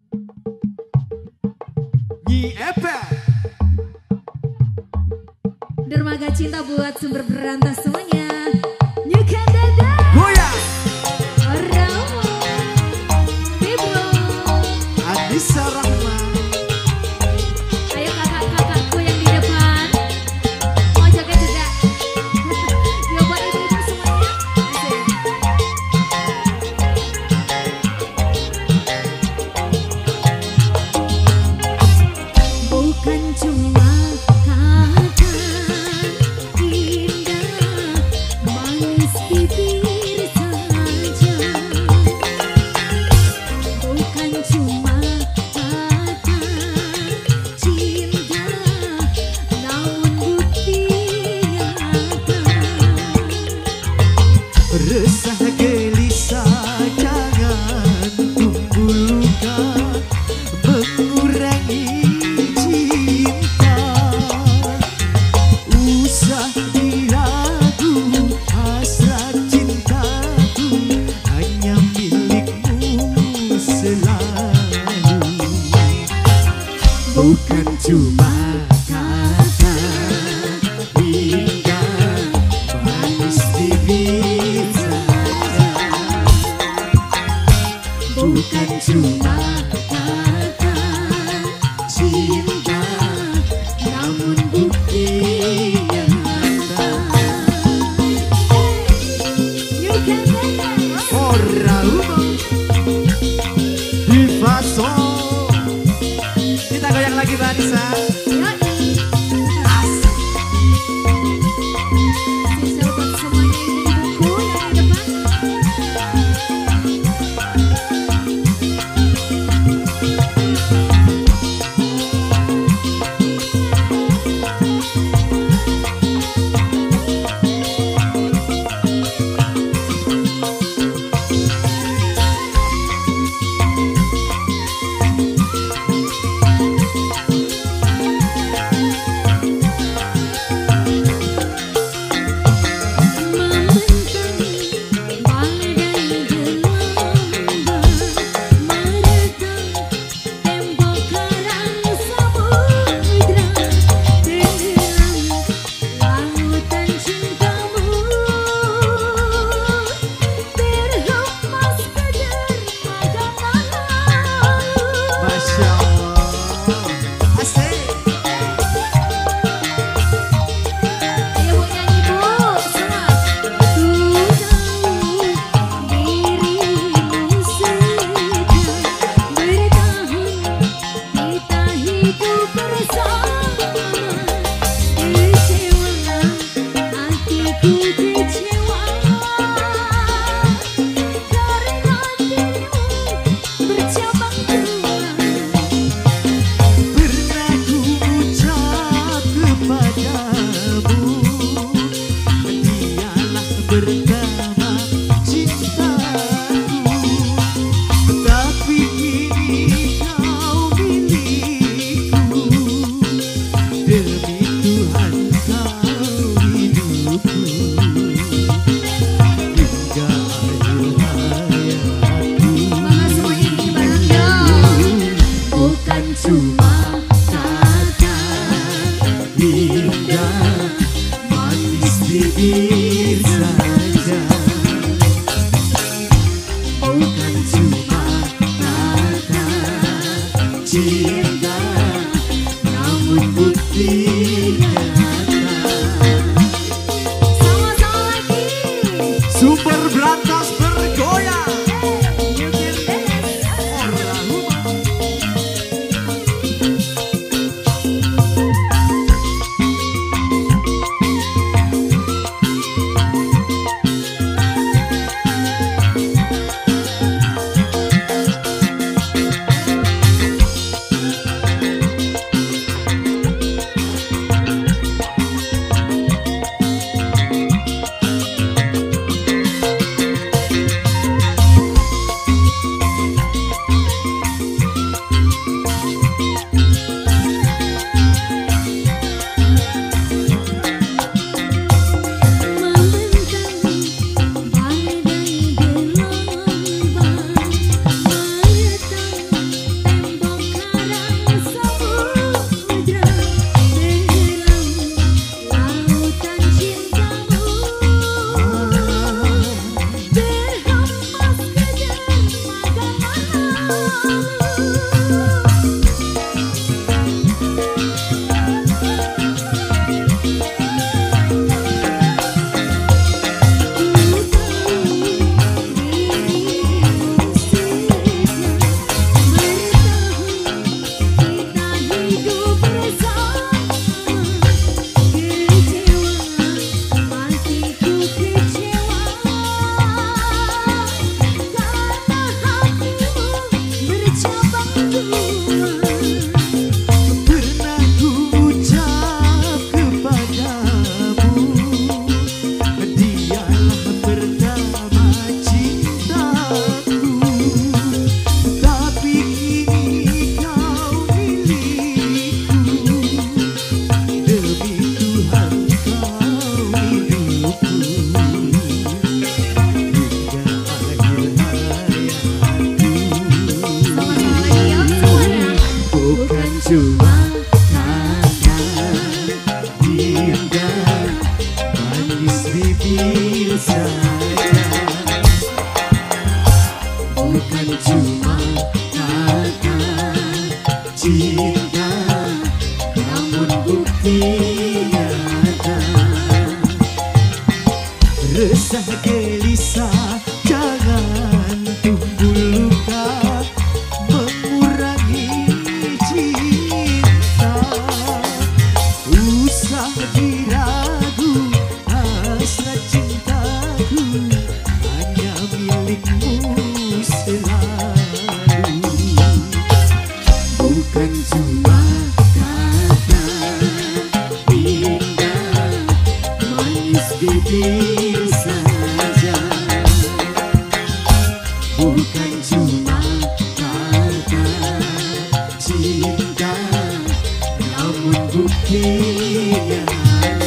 Nyi Epe. Dermaga cinta buat sumber berantas semuanya. Nyukan dada. Goyang. Ramu. Bibro. Anissa Rahma. Ayo kakak-kakakku yang di depan. Mau joget juga. Yuk buat ibu-ibu semuanya. Asik. Bukan cuma kata indah manis bibir saja, bukan cuma kata cinta, namun bukti nyata. Resah gelisah jangan tunggu luka mengurangi cinta. Usah diragu hasrat cintaku hanya milikmu selalu. Bukan cuma kata indah manis bibir saja, bukan cuma kata cinta, namun bukti nyata. Nyukan dada. Ora umum di faso. Kita goyang lagi Vanessa. Yoi. Spesial buat semuanya ibu-ibuku yang di depan. Masya Allah. Asik. Ayo bu nyanyi bu, semua. Ku tahu dirimu sudah bertahun kita hidup bersama. Kecewa hatiku kecewa karena dirimu bercabang dua. Pernah ku ucap kepadamu, dialah pertama cintaku. Tapi kini kau milikku, demi Tuhan kau hidupku. Hingga akhir hayatku. Semangat semuanya nyanyi bareng dong. Bukan cuma kata indah manis bibir saja, bukan cuma kata cinta, namun bukti nyata. Sama-sama lagi. Super berantas bergoyang. Ora umum. Cuma kata indah manis bibir saja, bukan cuma kata cinta, namun bukti nyata. Resah gelisah jangan tumbuh luka, diragu hasrat cintaku hanya milikmu selalu. Bukan cuma kata indah manis bibir saja, bukan cuma kata cinta, namun buktinya